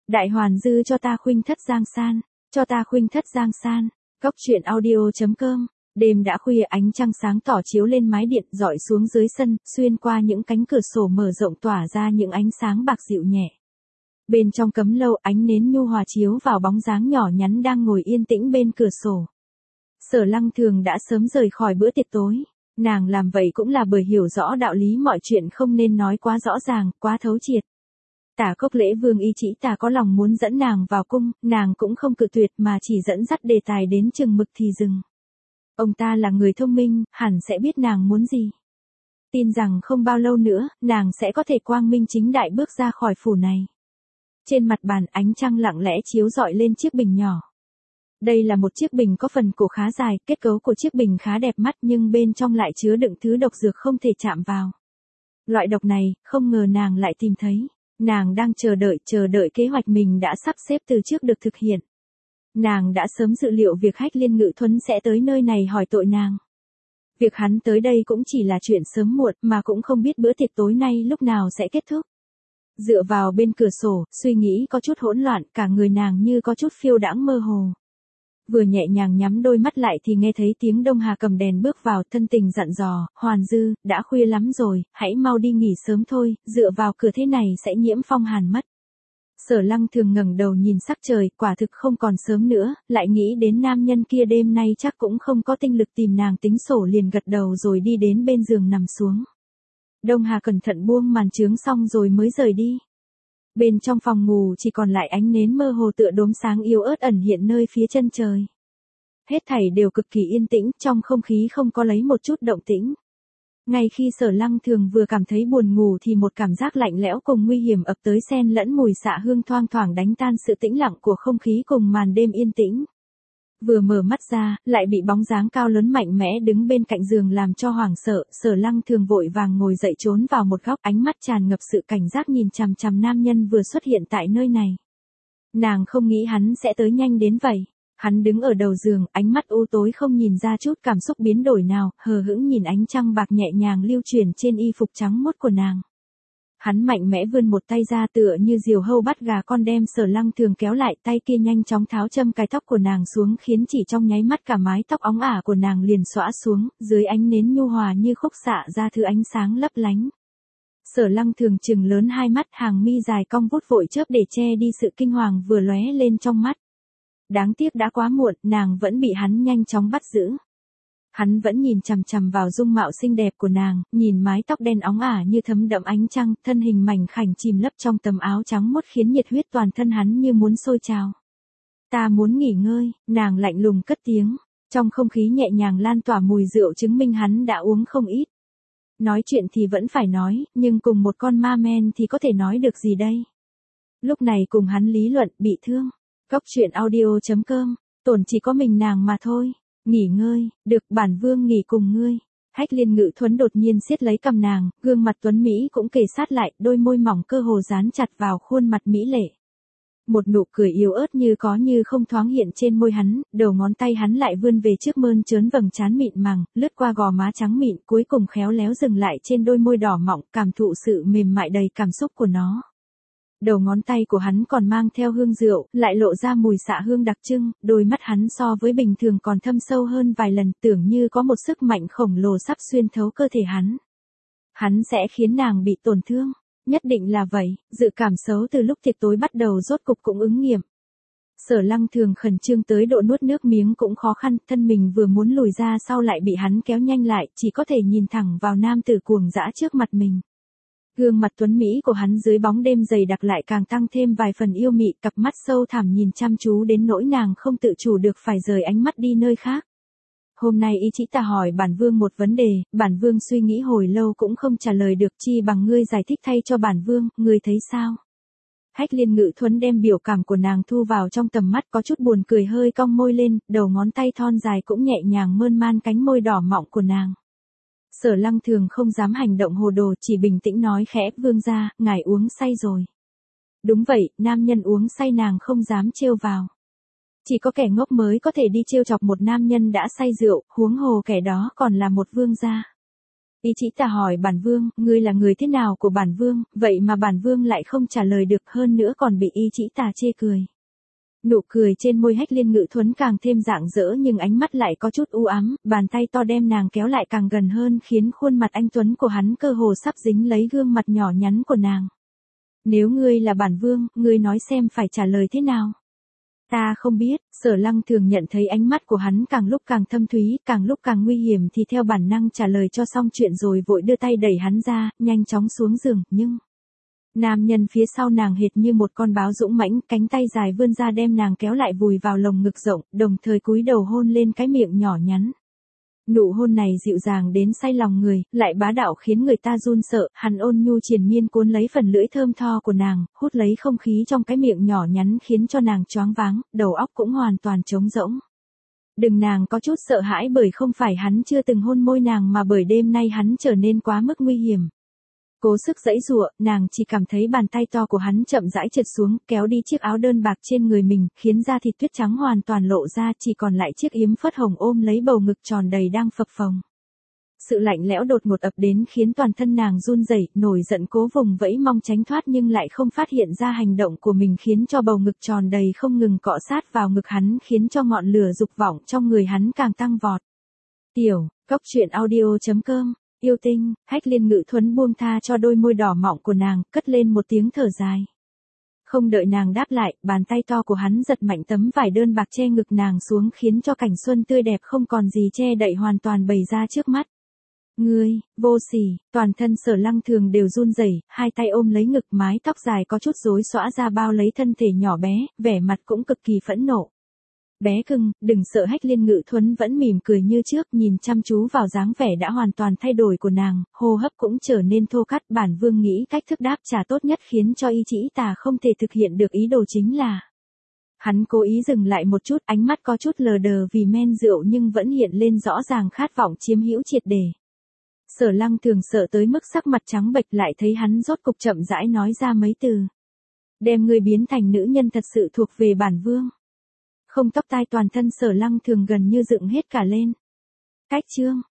Đại Hoàn Dư cho ta khuynh thất giang san, cho ta khuynh thất giang san. Góc truyện audio.com. Đêm đã khuya, ánh trăng sáng tỏ chiếu lên mái điện, rọi xuống dưới sân, xuyên qua những cánh cửa sổ mở rộng tỏa ra những ánh sáng bạc dịu nhẹ. Bên trong cấm lâu, ánh nến nhu hòa chiếu vào bóng dáng nhỏ nhắn đang ngồi yên tĩnh bên cửa sổ. Sở Lăng Thường đã sớm rời khỏi bữa tiệc tối. Nàng làm vậy cũng là bởi hiểu rõ đạo lý mọi chuyện không nên nói quá rõ ràng, quá thấu triệt. Tả Cốc Lễ Vương Y Chỉ Tà có lòng muốn dẫn nàng vào cung, nàng cũng không cự tuyệt mà chỉ dẫn dắt đề tài đến chừng mực thì dừng. Ông ta là người thông minh, hẳn sẽ biết nàng muốn gì. Tin rằng không bao lâu nữa, nàng sẽ có thể quang minh chính đại bước ra khỏi phủ này. Trên mặt bàn, ánh trăng lặng lẽ chiếu rọi lên chiếc bình nhỏ. Đây là một chiếc bình có phần cổ khá dài, kết cấu của chiếc bình khá đẹp mắt nhưng bên trong lại chứa đựng thứ độc dược không thể chạm vào. Loại độc này, không ngờ nàng lại tìm thấy. Nàng đang chờ đợi kế hoạch mình đã sắp xếp từ trước được thực hiện. Nàng đã sớm dự liệu việc Hách Liên Ngự Thuấn sẽ tới nơi này hỏi tội nàng. Việc hắn tới đây cũng chỉ là chuyện sớm muộn mà cũng không biết bữa tiệc tối nay lúc nào sẽ kết thúc. Dựa vào bên cửa sổ, suy nghĩ có chút hỗn loạn, cả người nàng như có chút phiêu đãng mơ hồ. Vừa nhẹ nhàng nhắm đôi mắt lại thì nghe thấy tiếng Đông Hà cầm đèn bước vào, thân tình dặn dò, Hoàn Dư, đã khuya lắm rồi, hãy mau đi nghỉ sớm thôi, dựa vào cửa thế này sẽ nhiễm phong hàn mất. Sở Lăng Thường ngẩng đầu nhìn sắc trời, quả thực không còn sớm nữa, lại nghĩ đến nam nhân kia đêm nay chắc cũng không có tinh lực tìm nàng tính sổ, liền gật đầu rồi đi đến bên giường nằm xuống. Đông Hà cẩn thận buông màn chướng xong rồi mới rời đi. Bên trong phòng ngủ chỉ còn lại ánh nến mơ hồ tựa đốm sáng yếu ớt ẩn hiện nơi phía chân trời. Hết thảy đều cực kỳ yên tĩnh, trong không khí không có lấy một chút động tĩnh. Ngay khi Sở Lăng Thường vừa cảm thấy buồn ngủ thì một cảm giác lạnh lẽo cùng nguy hiểm ập tới, xen lẫn mùi xạ hương thoang thoảng đánh tan sự tĩnh lặng của không khí cùng màn đêm yên tĩnh. Vừa mở mắt ra, lại bị bóng dáng cao lớn mạnh mẽ đứng bên cạnh giường làm cho hoảng sợ. Sở Lăng Thường vội vàng ngồi dậy trốn vào một góc, ánh mắt tràn ngập sự cảnh giác nhìn chằm chằm nam nhân vừa xuất hiện tại nơi này. Nàng không nghĩ hắn sẽ tới nhanh đến vậy. Hắn đứng ở đầu giường, ánh mắt u tối không nhìn ra chút cảm xúc biến đổi nào, hờ hững nhìn ánh trăng bạc nhẹ nhàng lưu chuyển trên y phục trắng muốt của nàng. Hắn mạnh mẽ vươn một tay ra tựa như diều hâu bắt gà con, đem Sở Lăng Thường kéo lại, tay kia nhanh chóng tháo châm cài tóc của nàng xuống, khiến chỉ trong nháy mắt cả mái tóc óng ả của nàng liền xõa xuống, dưới ánh nến nhu hòa như khúc xạ ra thứ ánh sáng lấp lánh. Sở Lăng Thường trừng lớn hai mắt, hàng mi dài cong vút vội chớp để che đi sự kinh hoàng vừa lóe lên trong mắt. Đáng tiếc đã quá muộn, nàng vẫn bị hắn nhanh chóng bắt giữ. Hắn vẫn nhìn chằm chằm vào dung mạo xinh đẹp của nàng, nhìn mái tóc đen óng ả như thấm đẫm ánh trăng, thân hình mảnh khảnh chìm lấp trong tấm áo trắng muốt khiến nhiệt huyết toàn thân hắn như muốn sôi trào. Ta muốn nghỉ ngơi, nàng lạnh lùng cất tiếng, trong không khí nhẹ nhàng lan tỏa mùi rượu chứng minh hắn đã uống không ít. Nói chuyện thì vẫn phải nói, nhưng cùng một con ma men thì có thể nói được gì đây? Lúc này cùng hắn lý luận, bị thương. Góc truyện audio.com, tổn chỉ có mình nàng mà thôi. Nghỉ ngơi, được, bản vương nghỉ cùng ngươi. Hách Liên Ngự Thuấn đột nhiên siết lấy cằm nàng, gương mặt tuấn mỹ cũng kề sát lại, đôi môi mỏng cơ hồ dán chặt vào khuôn mặt mỹ lệ. Một nụ cười yếu ớt như có như không thoáng hiện trên môi hắn, đầu ngón tay hắn lại vươn về trước mơn trớn vầng trán mịn màng, lướt qua gò má trắng mịn, cuối cùng khéo léo dừng lại trên đôi môi đỏ mọng, cảm thụ sự mềm mại đầy cảm xúc của nó. Đầu ngón tay của hắn còn mang theo hương rượu, lại lộ ra mùi xạ hương đặc trưng, đôi mắt hắn so với bình thường còn thâm sâu hơn vài lần, tưởng như có một sức mạnh khổng lồ sắp xuyên thấu cơ thể hắn. Hắn sẽ khiến nàng bị tổn thương, nhất định là vậy, dự cảm xấu từ lúc tiệc tối bắt đầu rốt cục cũng ứng nghiệm. Sở Lăng Thường khẩn trương tới độ nuốt nước miếng cũng khó khăn, thân mình vừa muốn lùi ra sau lại bị hắn kéo nhanh lại, chỉ có thể nhìn thẳng vào nam tử cuồng dã trước mặt mình. Gương mặt tuấn mỹ của hắn dưới bóng đêm dày đặc lại càng tăng thêm vài phần yêu mị, cặp mắt sâu thẳm nhìn chăm chú đến nỗi nàng không tự chủ được phải rời ánh mắt đi nơi khác. Hôm nay Y Chỉ Tà hỏi bản vương một vấn đề, bản vương suy nghĩ hồi lâu cũng không trả lời được, chi bằng ngươi giải thích thay cho bản vương, ngươi thấy sao? Hách Liên Ngự Thuấn đem biểu cảm của nàng thu vào trong tầm mắt, có chút buồn cười hơi cong môi lên, đầu ngón tay thon dài cũng nhẹ nhàng mơn man cánh môi đỏ mọng của nàng. Sở Lăng Thường không dám hành động hồ đồ, chỉ bình tĩnh nói khẽ, vương gia, ngài uống say rồi. Đúng vậy, nam nhân uống say nàng không dám trêu vào. Chỉ có kẻ ngốc mới có thể đi trêu chọc một nam nhân đã say rượu, huống hồ kẻ đó còn là một vương gia. Y Chỉ Tà hỏi bản vương, ngươi là người thế nào của bản vương, vậy mà bản vương lại không trả lời được, hơn nữa còn bị Y Chỉ Tà chê cười. Nụ cười trên môi Hách Liên Ngự Thuấn càng thêm rạng rỡ nhưng ánh mắt lại có chút u ám, bàn tay to đem nàng kéo lại càng gần hơn khiến khuôn mặt anh tuấn của hắn cơ hồ sắp dính lấy gương mặt nhỏ nhắn của nàng. Nếu ngươi là bản vương, ngươi nói xem phải trả lời thế nào? Ta không biết. Sở Lăng Thường nhận thấy ánh mắt của hắn càng lúc càng thâm thúy, càng lúc càng nguy hiểm thì theo bản năng trả lời cho xong chuyện rồi vội đưa tay đẩy hắn ra, nhanh chóng xuống giường, nhưng... Nam nhân phía sau nàng hệt như một con báo dũng mãnh, cánh tay dài vươn ra đem nàng kéo lại vùi vào lồng ngực rộng, đồng thời cúi đầu hôn lên cái miệng nhỏ nhắn. Nụ hôn này dịu dàng đến say lòng người, lại bá đạo khiến người ta run sợ, hắn ôn nhu triền miên cuốn lấy phần lưỡi thơm tho của nàng, hút lấy không khí trong cái miệng nhỏ nhắn khiến cho nàng choáng váng, đầu óc cũng hoàn toàn trống rỗng. Đừng, nàng có chút sợ hãi bởi không phải hắn chưa từng hôn môi nàng mà bởi đêm nay hắn trở nên quá mức nguy hiểm. Cố sức giãy giụa, nàng chỉ cảm thấy bàn tay to của hắn chậm rãi trượt xuống, kéo đi chiếc áo đơn bạc trên người mình, khiến da thịt tuyết trắng hoàn toàn lộ ra, chỉ còn lại chiếc yếm phớt hồng ôm lấy bầu ngực tròn đầy đang phập phồng. Sự lạnh lẽo đột ngột ập đến khiến toàn thân nàng run rẩy, nổi giận cố vùng vẫy mong tránh thoát nhưng lại không phát hiện ra hành động của mình khiến cho bầu ngực tròn đầy không ngừng cọ sát vào ngực hắn, khiến cho ngọn lửa dục vọng trong người hắn càng tăng vọt. Cóc truyện audio.com Yêu tinh. Hách Liên Ngự Thuấn buông tha cho đôi môi đỏ mọng của nàng, cất lên một tiếng thở dài. Không đợi nàng đáp lại, bàn tay to của hắn giật mạnh tấm vải đơn bạc che ngực nàng xuống khiến cho cảnh xuân tươi đẹp không còn gì che đậy hoàn toàn bày ra trước mắt. Ngươi, vô sỉ. Toàn thân Sở Lăng Thường đều run rẩy, hai tay ôm lấy ngực, mái tóc dài có chút rối xõa ra bao lấy thân thể nhỏ bé, vẻ mặt cũng cực kỳ phẫn nộ. Bé cưng, đừng sợ. Hách Liên Ngự Thuấn vẫn mỉm cười như trước, nhìn chăm chú vào dáng vẻ đã hoàn toàn thay đổi của nàng, hô hấp cũng trở nên thô cắt. Bản vương nghĩ cách thức đáp trả tốt nhất khiến cho Y Chỉ Tà không thể thực hiện được ý đồ chính là... Hắn cố ý dừng lại một chút, ánh mắt có chút lờ đờ vì men rượu nhưng vẫn hiện lên rõ ràng khát vọng chiếm hữu triệt để. Sở Lăng Thường sợ tới mức sắc mặt trắng bệch, lại thấy hắn rốt cục chậm rãi nói ra mấy từ. Đem ngươi biến thành nữ nhân thật sự thuộc về bản vương. Không, tóc tai toàn thân Sở Lăng Thường gần như dựng hết cả lên. Cách chương.